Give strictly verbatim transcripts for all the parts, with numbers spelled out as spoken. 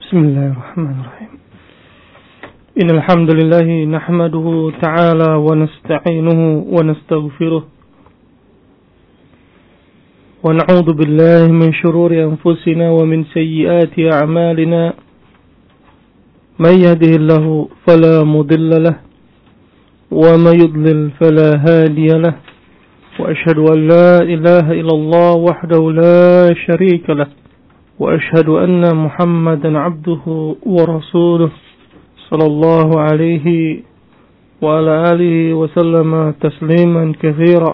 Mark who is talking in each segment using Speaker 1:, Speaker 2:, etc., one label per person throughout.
Speaker 1: Bismillahirrahmanirrahim. Innal hamdalillah nahmaduhu ta'ala wa nasta'inuhu wa nastaghfiruh wa na'udzu billahi min shururi anfusina wa min sayyiati a'malina. May yahdihillahu fala mudilla lahu wa may yudlil fala hadiya lahu. Wa ashhadu an la ilaha illallah wahdahu la sharika lahu. وأشهد أن محمدا عبده ورسوله صلى الله عليه وعلى آله وسلم تسليما كثيرا.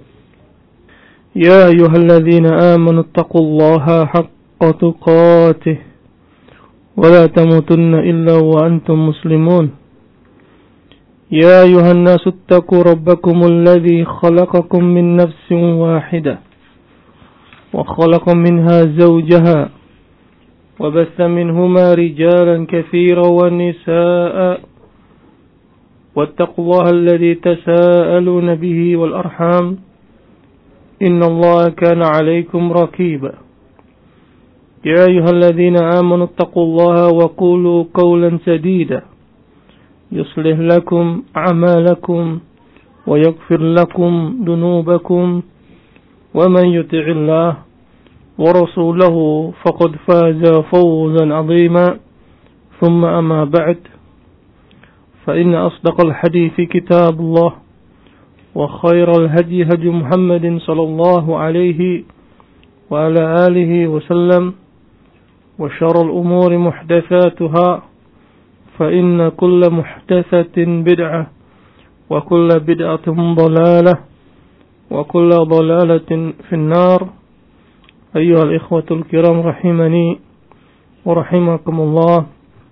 Speaker 1: يا أيها الذين آمنوا اتقوا الله حق تقاته ولا تموتن إلا وأنتم مسلمون. يا أيها الناس اتقوا ربكم الذي خلقكم من نفس واحدة وخلق منها زوجها وبث منهما رجالا كثيرا ونساء واتقوا الله الذي تساءلون به والأرحام إن الله كان عليكم رقيبا. يا أيها الذين آمنوا اتقوا الله وقولوا قولا سديدا يصلح لكم أعمالكم ويغفر لكم ذنوبكم ومن يطع الله ورسوله فقد فاز فوزا عظيما. ثم أما بعد فإن أصدق الحديث كتاب الله وخير الهدي هدي محمد صلى الله عليه وعلى آله وسلم وشر الأمور محدثاتها فإن كل محدثة بدعة وكل بدعة ضلالة وكل ضلالة في النار. أيها الإخوة الكرام rahimani wa rahimakumullah.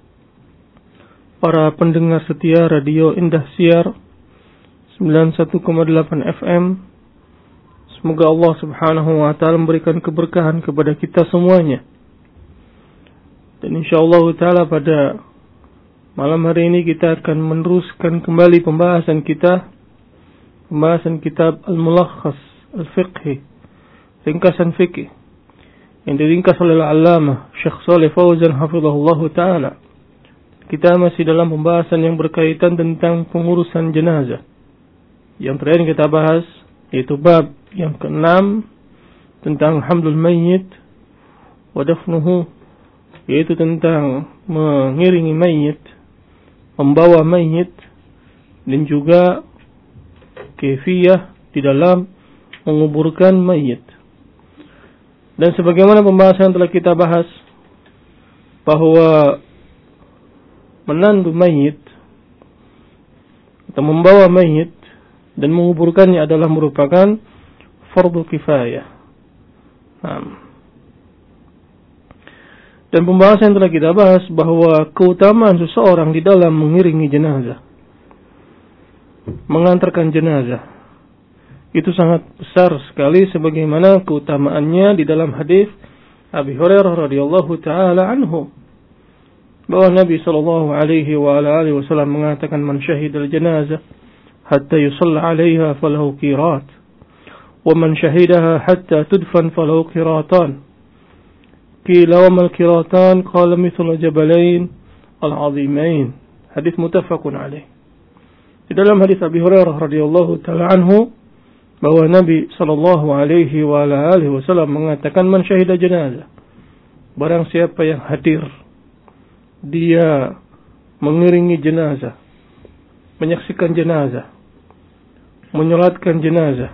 Speaker 1: Para pendengar setia Radio Indah Siar sembilan puluh satu koma delapan F M, semoga Allah subhanahu wa ta'ala memberikan keberkahan kepada kita semuanya. Dan insyaallah ta'ala pada malam hari ini kita akan meneruskan kembali pembahasan kita, pembahasan kitab Al-Mulakhas Al-Fiqhi, ringkasan fikih yang diringkas oleh Al-Allamah Syekh Shalih Fauzan hafizahullah ta'ala. Kita masih dalam pembahasan yang berkaitan tentang pengurusan jenazah. Yang terakhir kita bahas yaitu bab yang keenam tentang hamlul mayyit wa dafnuhu, yaitu tentang mengiringi mayit, membawa mayit, dan juga kaifiyah di dalam menguburkan mayit. Dan sebagaimana pembahasan yang telah kita bahas bahwa menandu mayit atau membawa mayit dan menguburkannya adalah merupakan fardu kifayah. Nah. Dan pembahasan yang telah kita bahas bahwa keutamaan seseorang di dalam mengiringi jenazah, mengantarkan jenazah, itu sangat besar sekali sebagaimana keutamaannya di dalam hadis Abi Hurairah radhiyallahu taala anhu, bahwa Nabi sallallahu alaihi wa ala alihi wasallam mengatakan, man syahidal janazah hatta yusalla 'alaiha falahu qirat wa man syahidaha hatta tudfan falahu qiratan. Qila wa mal qiratan? Qala mithlu jabalain al-'azimain. Hadis muttafaqun alaih. Di dalam hadis Abi Hurairah radhiyallahu taala anhu bahwa Nabi sallallahu alaihi wa ala alihi wasallam mengatakan, man syahida jenazah, barang siapa yang hadir, dia mengiringi jenazah, menyaksikan jenazah, menyolatkan jenazah,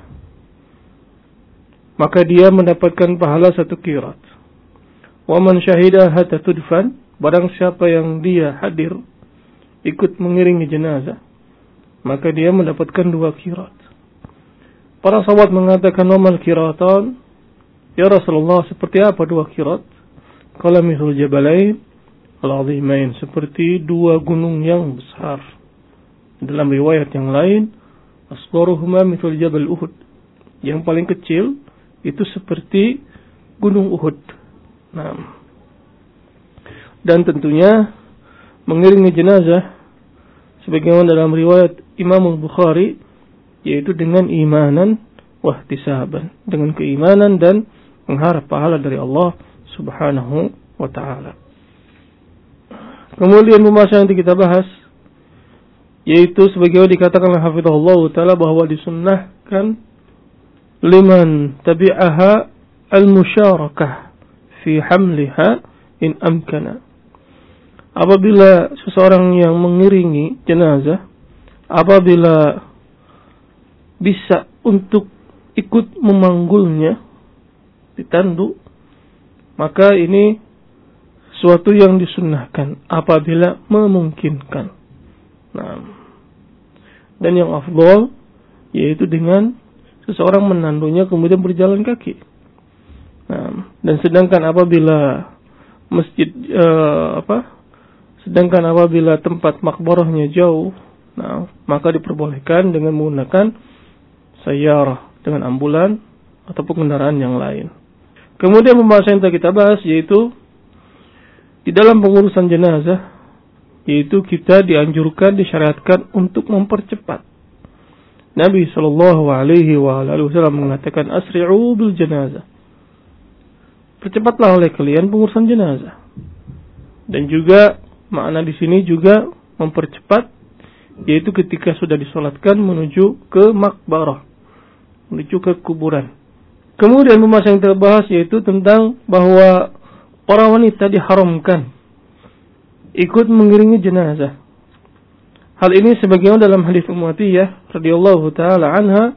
Speaker 1: maka dia mendapatkan pahala satu qirat. Wa man syahida hatta tudfan, barang siapa yang dia hadir ikut mengiringi jenazah, maka dia mendapatkan dua qirat. Para sahabat mengatakan, wamal qiratan, ya Rasulullah, seperti apa dua qirat? Qala mithlul jabalain al-'azimain, seperti dua gunung yang besar. Dalam riwayat yang lain, asgharuhuma mithlul jabal Uhud, yang paling kecil itu seperti gunung Uhud. Nah, dan tentunya mengiringi jenazah sebagaimana dalam riwayat Imam Al-Bukhari, yaitu dengan imanan wahtisaban, dengan keimanan dan mengharap pahala dari Allah subhanahu wa ta'ala. Kemudian pembahasan yang kita bahas yaitu sebagaimana dikatakan oleh hafizahullah taala bahwa disunnahkan liman tabi'aha al-musyarakah fi hamliha in amkana. Apabila seseorang yang mengiringi jenazah, apabila bisa untuk ikut memanggulnya ditandu, maka ini suatu yang disunnahkan apabila memungkinkan. Nah, dan yang afdal yaitu dengan seseorang menandunya kemudian berjalan kaki. Nah, dan sedangkan apabila masjid uh, apa? Sedangkan apabila tempat makbarahnya jauh, nah, maka diperbolehkan dengan menggunakan sayyarah, dengan ambulan ataupun kendaraan yang lain. Kemudian pembahasan yang kita bahas yaitu di dalam pengurusan jenazah, yaitu kita dianjurkan, disyariatkan untuk mempercepat. Nabi sallallahu alaihi wasallam mengatakan asri'u bil janazah. Percepatlah oleh kalian pengurusan jenazah. Dan juga makna di sini juga mempercepat, yaitu ketika sudah disolatkan menuju ke makbarah, menuju ke kuburan. Kemudian pembahasan yang terbahas yaitu tentang bahwa para wanita diharamkan ikut mengiringi jenazah. Hal ini sebagaimana dalam hadis Ummu Atiyah radhiyallahu taala anha,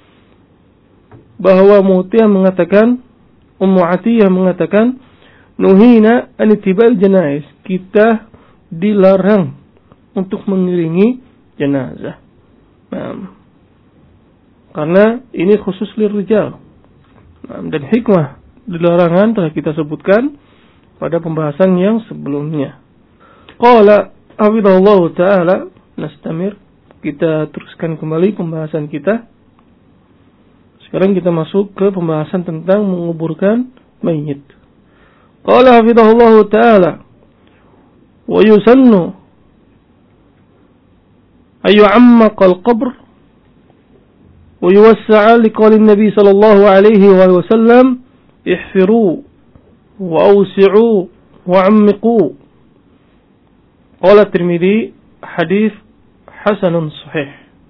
Speaker 1: bahwa Mu'tiyah mengatakan, Ummu Atiyah mengatakan, nuhina an ittiba'il janaiz, kita dilarang untuk mengiringi jenazah. Nah, karena ini khusus lirijal. Nah, dan hikmah dilarangan telah kita sebutkan pada pembahasan yang sebelumnya. Qala hafizahullahu ta'ala, nastamir, kita teruskan kembali pembahasan kita. Sekarang kita masuk ke pembahasan tentang menguburkan mayit. Qala hafizahullahu ta'ala, wa yusannu ayu ammaqa al-qabr wa yuwassa'a liqali an-nabi sallallahu alaihi wa sallam ihfiru wa awsi'u wa ammiqu. Qala Tirmidzi hadis hasanun sahih.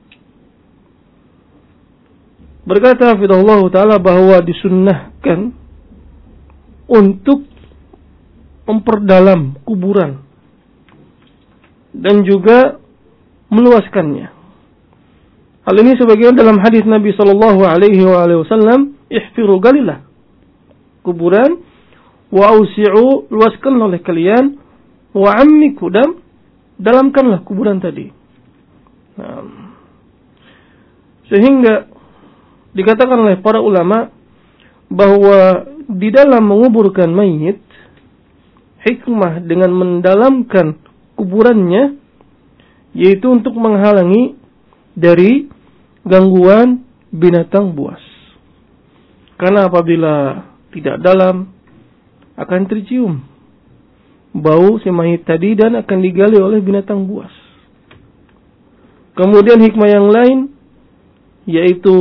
Speaker 1: Berkata hafizahullah taala bahwa disunnahkan untuk memperdalam kuburan dan juga meluaskannya. Hal ini sebagaimana dalam hadis Nabi sallallahu alaihi wasallam, ihfiru galilah kuburan wa ausi'u, luaskan oleh kalian, wa ammiku, dan dalamkanlah kuburan tadi. Nah, sehingga dikatakan oleh para ulama bahwa di dalam menguburkan mayit, hikmah dengan mendalamkan kuburannya yaitu untuk menghalangi dari gangguan binatang buas. Karena apabila tidak dalam akan tercium bau si mayit tadi dan akan digali oleh binatang buas. Kemudian hikmah yang lain yaitu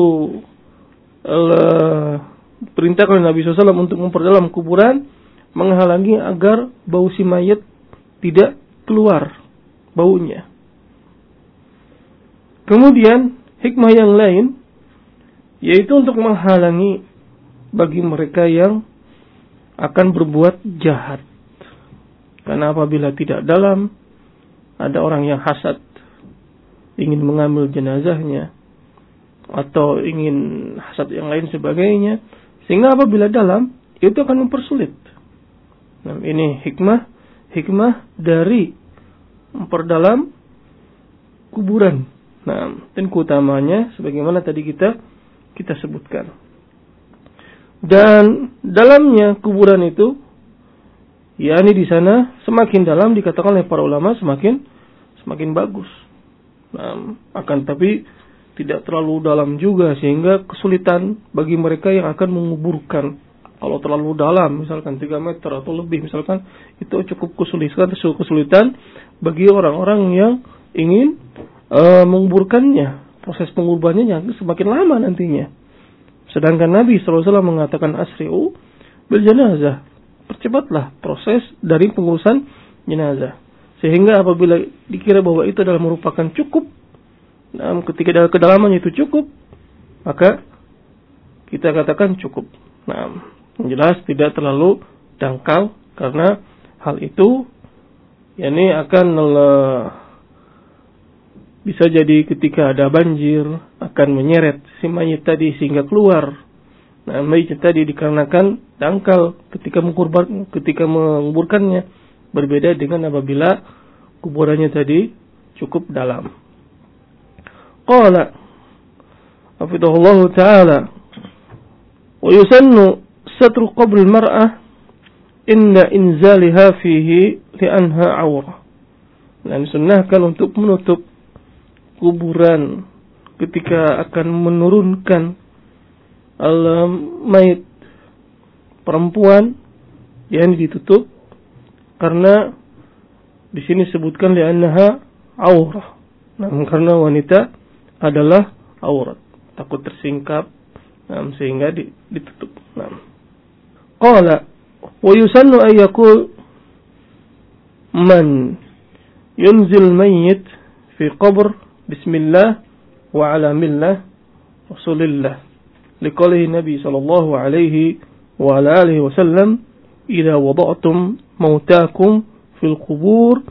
Speaker 1: Allah perintahkan oleh Nabi shallallahu alaihi wasallam untuk memperdalam kuburan, menghalangi agar bau si mayit tidak keluar baunya. Kemudian hikmah yang lain yaitu untuk menghalangi bagi mereka yang akan berbuat jahat. Karena apabila tidak dalam, ada orang yang hasad, ingin mengambil jenazahnya, atau ingin hasad yang lain sebagainya, sehingga apabila dalam, itu akan mempersulit. Nah, ini hikmah, hikmah dari memperdalam kuburan. Nah, dan keutamanya, sebagaimana tadi kita kita sebutkan. Dan dalamnya kuburan itu, yakni di sana semakin dalam dikatakan oleh para ulama semakin semakin bagus. Nah, akan tapi tidak terlalu dalam juga sehingga kesulitan bagi mereka yang akan menguburkan. Kalau terlalu dalam, misalkan tiga meter atau lebih, misalkan itu cukup kesulitan, kesulitan bagi orang-orang yang ingin uh, menguburkannya. Proses penguburannya semakin lama nantinya. Sedangkan Nabi shallallahu alaihi wasallam mengatakan asri'u bil janazah, percepatlah proses dari pengurusan jenazah. Sehingga apabila dikira bahwa itu adalah merupakan cukup, nah, ketika dalam kedalamannya itu cukup, maka kita katakan cukup. Nah, yang jelas tidak terlalu dangkal, karena hal itu yakni akan uh, bisa jadi ketika ada banjir akan menyeret si mayit tadi sehingga keluar. Nah, mayit tadi dikarenakan dangkal ketika mengkurban, ketika menguburkannya, berbeda dengan apabila kuburannya tadi cukup dalam. Qala hafidhahullahu ta'ala, wa yusannu satru qabr al-mar'ah inda inzaliha fihi li'anha awrah. Dan disunnahkan untuk menutup kuburan ketika akan menurunkan al-mayit perempuan, yang ditutup karena di sini sebutkan li'annaha aurah. Nah, karena wanita adalah aurat, takut tersingkap, nah, sehingga ditutup. Nah. Qala wa yusannu ay yaqul man yunzil mayyit fi qabr bismillah wa ala millah rasulillah liqaulihi nabi sallallahu alaihi wa ala alihi wasallam idza wada'tum mautakum fil qubur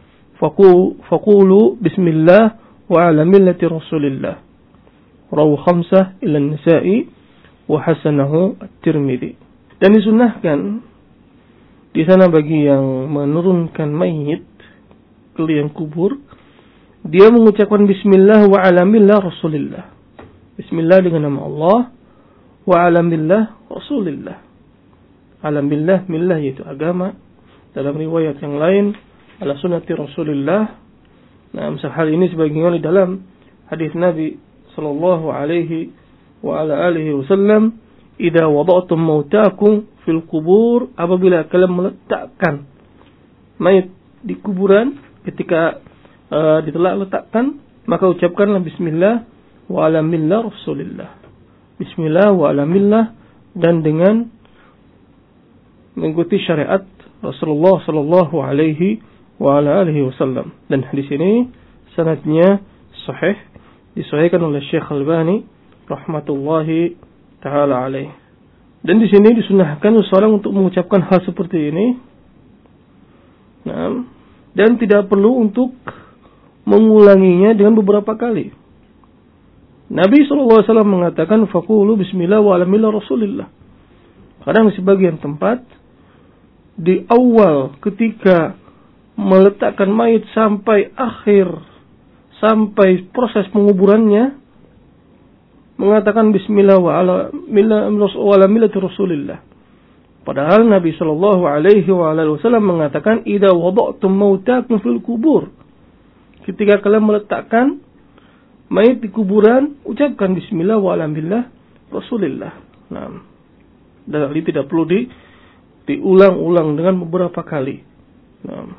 Speaker 1: faqulu bismillah wa ala millati rasulillah rawahu khamsah ila an-nisa'i wa hasanahu at-Tirmidzi. Dan disunnahkan di sana bagi yang menurunkan mayit ke liang kubur, dia mengucapkan bismillah wa ala millah rasulillah. Bismillah dengan nama Allah, wa ala millah rasulillah. Ala millah, millah yaitu agama. Dalam riwayat yang lain, ala sunnati rasulillah. Nah, misal hal ini sebagaimana di dalam hadis Nabi sallallahu alaihi wa ala alihi wasallam, idza wada'tum mautakum fil qubur, apabila kalian meletakkan mayit di kuburan, ketika uh, ditelak letakkan, maka ucapkanlah bismillah wa ala millah rasulillah. Bismillah wa ala millah, dan dengan mengikuti syariat Rasulullah sallallahu alaihi wa ala alihi wasallam. Dan hadis ini sanadnya sahih, disahihkan oleh Syekh Albani rahmatullahi taala alaih. Dan di sini disunahkan seseorang untuk mengucapkan hal seperti ini. Nah, dan tidak perlu untuk mengulanginya dengan beberapa kali. Nabi sallallahu alaihi wasallam mengatakan faqulu bismillah wa ala millah rasulillah. Kadang di sebagian tempat di awal ketika meletakkan mayit sampai akhir, sampai proses penguburannya, mengatakan bismillah wa ala millah wa ala millati rasulillah. Padahal Nabi sallallahu alaihi wa alihi wasallam mengatakan idza wada'tum mautakum fil kubur. Ketika kalian meletakkan mayit di kuburan, ucapkan bismillah wa ala millah rasulillah. Nah, dan ini tidak perlu di diulang-ulang dengan beberapa kali. Nah.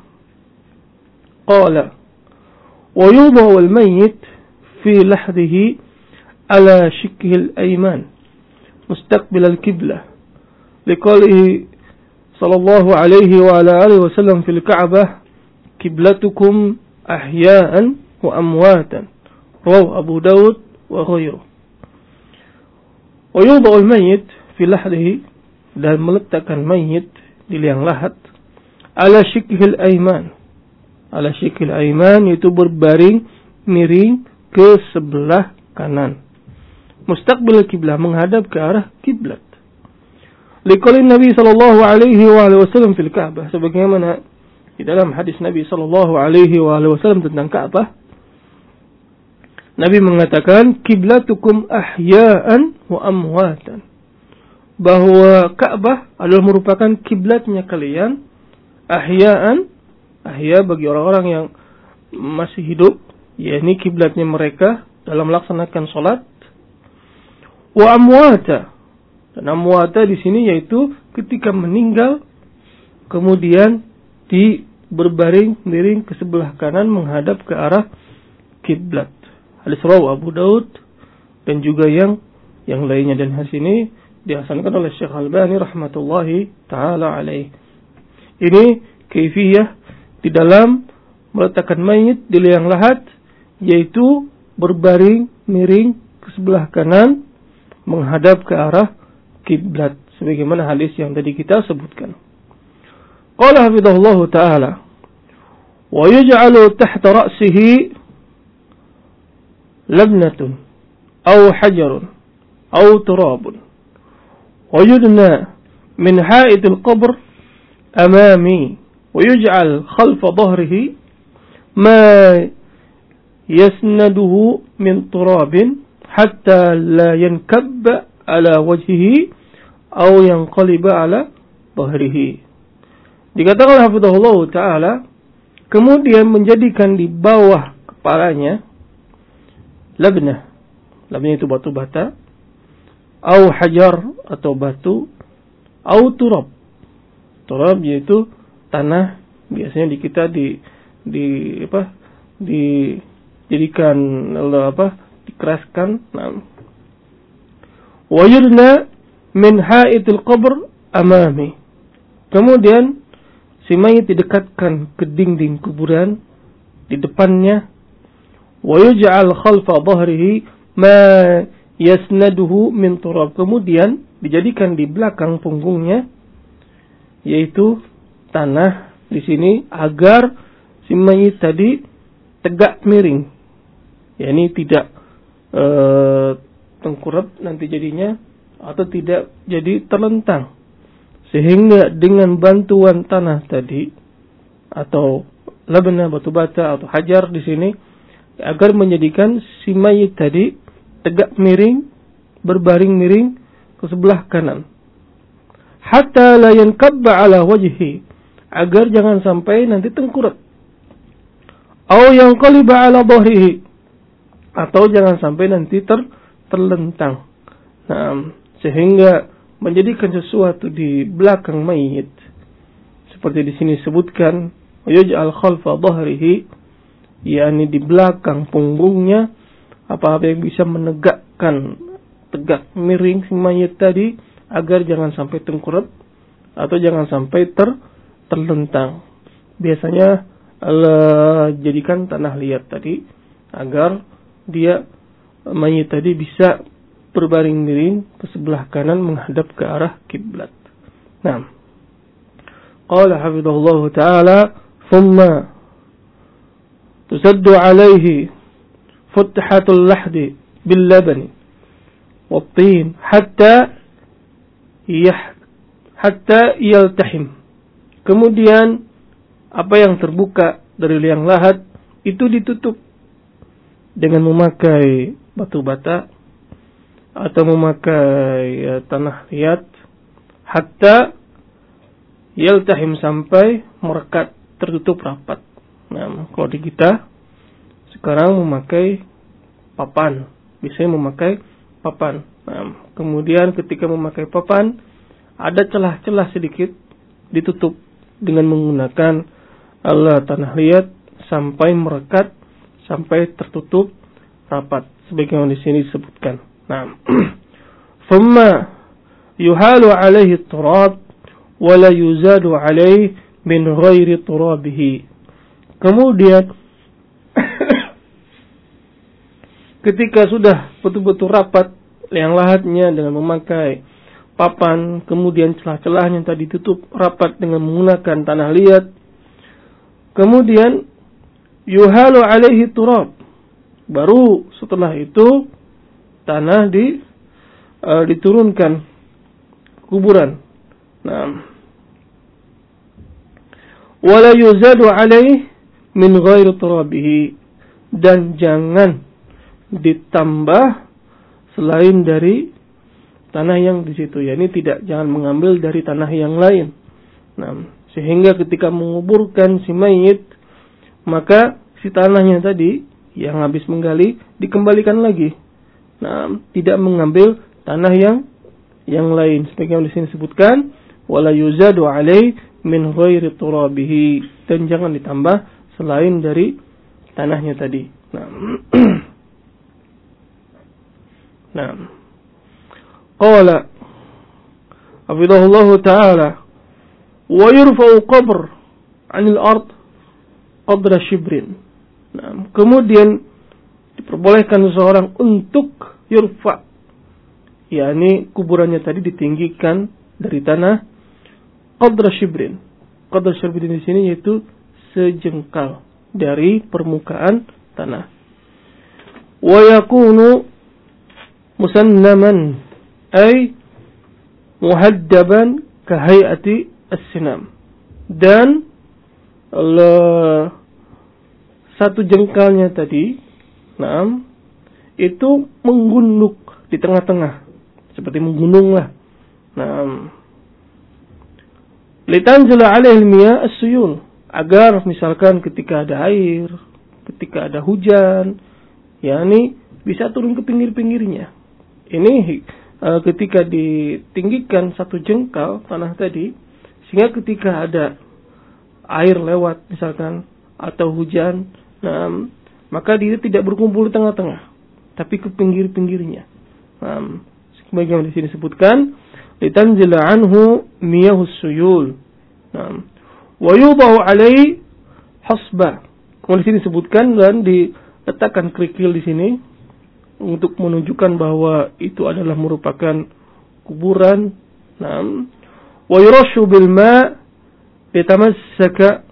Speaker 1: Qala wa yudha'u al-mayyit fi lahdihi ala shikhi al-ayman mustaqbil al-qiblah liqaulihi sallallahu alaihi wa ala alihi wasallam fil Ka'bah qiblatukum ahya'an wa amwatan rawahu Abu Dawud wa ghayruhu. Wa yudha'u al-mayyit fi lahdihi, dan meletakkan mayit di liang lahat, ala shikhil aiman, ala shikhil aiman itu berbaring miring ke sebelah kanan, mustaqbil kiblah, menghadap ke arah kiblat. Liqaulin Nabi sallallahu alaihi wa alihi wasallam fil Ka'bah, sebagaimana di dalam hadis Nabi sallallahu alaihi wa alihi wasallam tentang Ka'bah, Nabi mengatakan kiblatukum ahya'an wa amwatan, bahwa Ka'bah adalah merupakan kiblatnya kalian, ahya'an, ahya bagi orang-orang yang masih hidup, yakni kiblatnya mereka dalam melaksanakan salat, wa amwata, dan amwata di sini yaitu ketika meninggal kemudian di berbaring miring ke sebelah kanan menghadap ke arah kiblat. Hadis rawahu Abu Daud dan juga yang yang lainnya, dan hadis ini dihasankan oleh Syekh Albani rahmatullahi taala alaih. Ini kaifiyah di dalam meletakkan mayit di liang lahat, yaitu berbaring miring ke sebelah kanan menghadap ke arah kiblat, sebagaimana hadis yang tadi kita sebutkan. Qala hafizahullah ta'ala, wa yuj'alu tahta ra'sihi labnatun aw hajarun aw turabun wa yudna min ha'it al-qabr amami wa yuj'al khalfa dhahrihi ma yasnaduhu min turabin hatta la yankabba ala wajhihi aw yanqaliba ala dhahrihi. Dikatakan hafizahullah ta'ala, kemudian menjadikan di bawah kepalanya labnah. Labnah itu batu bata, au hajar atau batu, au turab. Turab yaitu tanah, biasanya di kita di di apa? dijadikan apa? dikeraskan. Nah. Wa yurna min ha'itil qabr amami. Kemudian si mayit didekatkan ke dinding kuburan di depannya. Wa yuj'al khalfa dhahrihi ma yasnaduhu min turab. Kemudian dijadikan di belakang punggungnya, yaitu tanah di sini, agar si mayit tadi tegak miring. Ya, ini tidak e, tengkurap nanti jadinya, atau tidak jadi terlentang. Sehingga dengan bantuan tanah tadi atau labnah batu bata atau hajar di sini, agar menjadikan si mayit tadi tegak miring, berbaring miring ke sebelah kanan. Hatta la yankabba ala wajhi, agar jangan sampai nanti tengkurap. Au yanqaliba ala dhahrihi, atau jangan sampai nanti ter, terlentang. Nah, sehingga menjadikan sesuatu di belakang mayit, seperti di sini sebutkan, yuj'al khalfa dhahrihi, yakni di belakang punggungnya, apa-apa yang bisa menegakkan tegak miring si mayit tadi, agar jangan sampai tengkurap atau jangan sampai ter terlentang. Biasanya Allah jadikan tanah liat tadi, agar dia mayit tadi bisa berbaring miring ke sebelah kanan menghadap ke arah kiblat. Nah, qala hafizahullah ta'ala, thumma tusaddu alaihi futhatul lahdi bil labani wat tin hatta yah hatta yaltahim. Kemudian apa yang terbuka dari liang lahat itu ditutup dengan memakai batu bata atau memakai ya, tanah liat, hatta yaltahim, sampai merekat, tertutup rapat. Nah, kalau di kita sekarang memakai papan, biasanya memakai papan. Nah, kemudian ketika memakai papan, ada celah-celah sedikit, ditutup dengan menggunakan alat tanah liat sampai merekat, sampai tertutup rapat, sebagaimana di sini disebutkan. Nah, thumma yuhalu alaihi turab wa la yuzadu alaihi min ghairi turabihi. Kemudian ketika sudah betul-betul rapat liang lahatnya dengan memakai papan, kemudian celah-celahnya tadi ditutup rapat dengan menggunakan tanah liat, kemudian yuhalu alaihi turab, baru setelah itu tanah di uh, diturunkan kuburan. Nah, wala yuzadu alaihi min ghairi turabihi, dan jangan ditambah selain dari tanah yang di situ. Ya, ini tidak, jangan mengambil dari tanah yang lain. Nah, sehingga ketika menguburkan si mayit, maka si tanahnya tadi yang habis menggali dikembalikan lagi. Nah, tidak mengambil tanah yang yang lain. Sebagaimana di sini disebutkan, wala yuzadu alai min ghairi turabihi, dan jangan ditambah selain dari tanahnya tadi. Nah, nah, qala hafizahullah ta'ala, wa yurfa'u qabr 'anil ard qadra shibrin. Nah, kemudian diperbolehkan seseorang untuk yurfa, yakni kuburannya tadi ditinggikan dari tanah qadra shibrin. Qadra shibrin di sini yaitu sejengkal dari permukaan tanah. Wa yakunu musannaman ay muhaddaban kahayati as-sinam. Dan Allah, satu jengkalnya tadi, nah, itu menggunduk di tengah-tengah, seperti menggunung lah. Nah, litanzila alaihi al-miyah as-suyul, agar misalkan ketika ada air, ketika ada hujan, yakni bisa turun ke pinggir-pinggirnya. Ini uh, ketika ditinggikan satu jengkal tanah tadi, sehingga ketika ada air lewat misalkan atau hujan, nah, maka dia tidak berkumpul di tengah-tengah, tapi ke pinggir-pinggirnya. Nah, sebagaimana di sini disebutkan, litanzila anhu miyahus suyul. Nah, wa yudahu alaihi hasba. Kemudian di sini disebutkan dan diletakkan kerikil di sini untuk menunjukkan bahwa itu adalah merupakan kuburan. Nah, wa yurashu bil ma' litamassaka.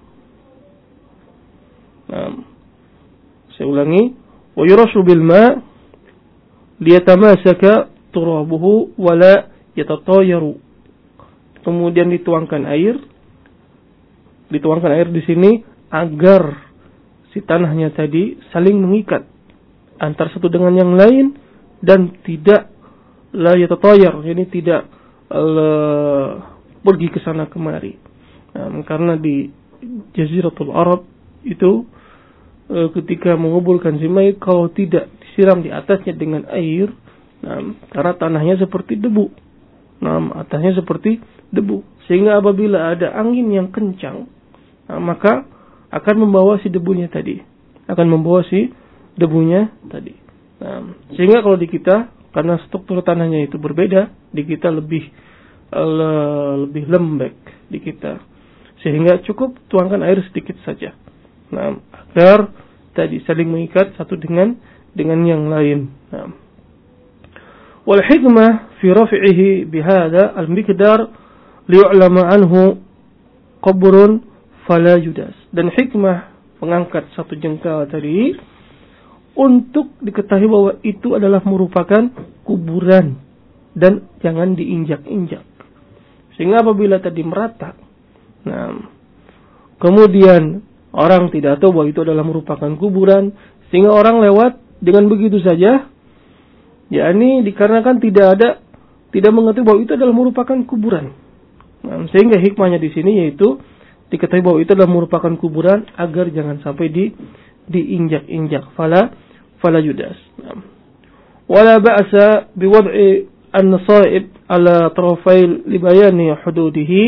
Speaker 1: Nah, saya ulangi, wa yurashu bil ma' liyatamassaka turabuhu wa la yatatayaru. Kemudian dituangkan air, dituangkan air di sini agar si tanahnya tadi saling mengikat antara satu dengan yang lain dan tidak la yatatayar, jadi tidak uh, pergi ke sana kemari. Nah, karena di Jaziratul Arab itu uh, ketika menguburkan si mayit, kalau tidak disiram di atasnya dengan air, nah, karena tanahnya seperti debu, nah, atasnya seperti debu, sehingga apabila ada angin yang kencang, nah, maka akan membawa si debunya tadi, akan membawa si debunya tadi. Nah, sehingga kalau di kita, karena struktur tanahnya itu berbeda, di kita lebih uh, lebih lembek di kita, sehingga cukup tuangkan air sedikit saja. Nah, agar tadi saling mengikat satu dengan dengan yang lain. Nah, wal hikmah fi raf'ihi bihadza al-miqdar liyu'lama anhu qabrun fala yudas. Dan hikmah mengangkat satu jengkal tadi untuk diketahui bahwa itu adalah merupakan kuburan dan jangan diinjak-injak. Sehingga apabila tadi merata, nah, kemudian orang tidak tahu bahwa itu adalah merupakan kuburan, sehingga orang lewat dengan begitu saja, yakni dikarenakan tidak ada, tidak mengetahui bahwa itu adalah merupakan kuburan. Nah, sehingga hikmahnya di sini yaitu diketahui bahwa itu adalah merupakan kuburan agar jangan sampai di diinjak-injak. Fala fala yudas. Nah. Wala ba'sa biwad'i an-nasaib ala tarafail libayani hududihi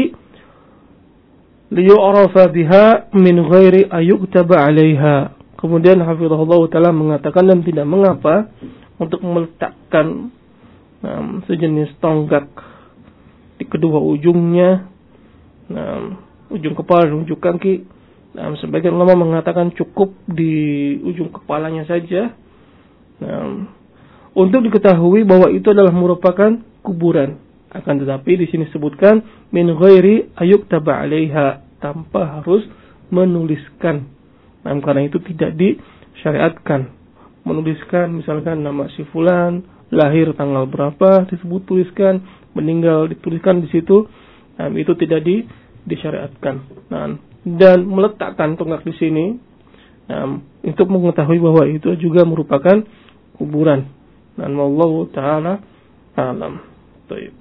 Speaker 1: liyu'rafa biha min ghairi ayuktaba 'alaiha. Kemudian hafizahullah taala mengatakan, dan tidak mengapa untuk meletakkan nah, sejenis tonggak di kedua ujungnya, nah, ujung kepala dan ujung kaki. Nah, sebagian ulama mengatakan cukup di ujung kepalanya saja. Nah, untuk diketahui bahwa itu adalah merupakan kuburan. Akan tetapi di sini sebutkan min ghairi ayuktaba 'alaiha, tanpa harus menuliskan. Nah, karena itu tidak disyariatkan menuliskan misalkan nama si fulan, lahir tanggal berapa disebut tuliskan, meninggal dituliskan di situ. Nah, itu tidak di disyariatkan. Nah, dan meletakkan tonggak di sini, nah, untuk mengetahui bahwa itu juga merupakan kuburan. Dan wallahu taala alam. Baik.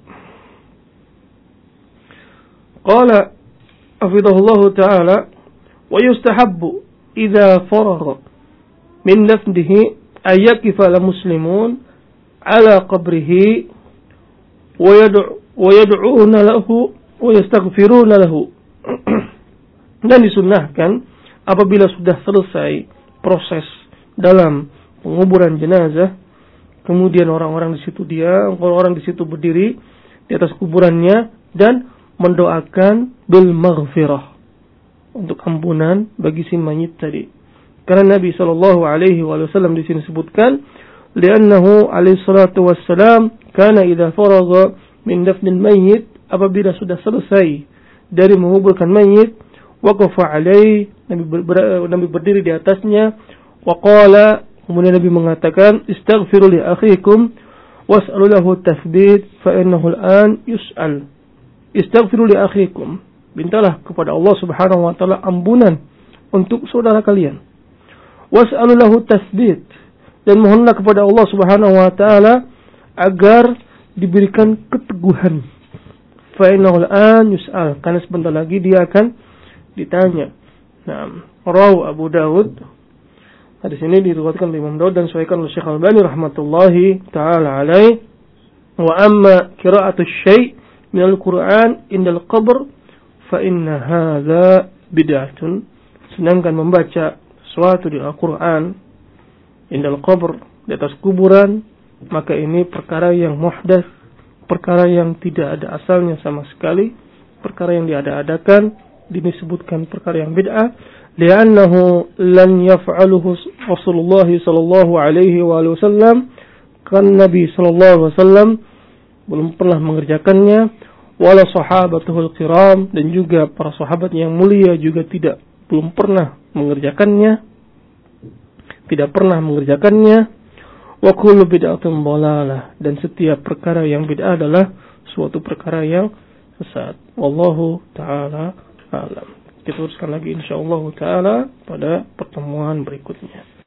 Speaker 1: Qala hafidhahullahu taala wa yustahabbu idza faragha min dafnihi ay yaqifa al muslimun ala qabrihi wa yad'u wa yad'una lahu wa yastaghfiruna lahu. Dan disunnahkan apabila sudah selesai proses dalam penguburan jenazah, kemudian orang-orang di situ dia, orang-orang di situ berdiri di atas kuburannya dan mendoakan bil maghfirah, untuk ampunan bagi si mayit tadi. Karena Nabi sallallahu alaihi wasallam di sini sebutkan, li'annahu alaihi salatu wassalam kana idza faragha min dafnil mayyit, apabila sudah selesai dari menguburkan mayit, waqafa alaihi, Nabi, ber, Nabi berdiri di atasnya, wa qala, kemudian Nabi mengatakan, istaghfiru li akhikum was'alu lahu tathbit fa innahu al-an yus'al. Istaghfiru li akhikum, mintalah kepada Allah Subhanahu wa taala ampunan untuk saudara kalian. Was'alu lahu tathbit, dan mohonlah kepada Allah Subhanahu wa taala agar diberikan keteguhan. Fa innahu al-an yus'al, karena sebentar lagi dia akan ditanya. Nah, rawu Abu Dawud. Hadis ini diriwayatkan oleh Imam Dawud dan disahihkan oleh Syekh Al-Albani rahmatullahi taala alaih. Wa amma qira'atu syai' min al-Qur'an indal qabr fa inna hadza bid'atun. Sedangkan membaca sesuatu di Al-Qur'an indal qabr, di atas kuburan, maka ini perkara yang muhdats, perkara yang tidak ada asalnya sama sekali, perkara yang diada-adakan, disebutkan perkara yang bid'ah, li'annahu lan yaf'aluhu Rasulullah sallallahu alaihi wasallam, kan Nabi sallallahu alaihi wasallam belum pernah mengerjakannya, wala sahabatuhul kiram, dan juga para sahabat yang mulia juga tidak belum pernah mengerjakannya, tidak pernah mengerjakannya. Wa kullu bid'atin dhalalah, dan setiap perkara yang bid'ah adalah suatu perkara yang sesat. Wallahu taala alam. Kita teruskan lagi insyaallah taala pada pertemuan berikutnya.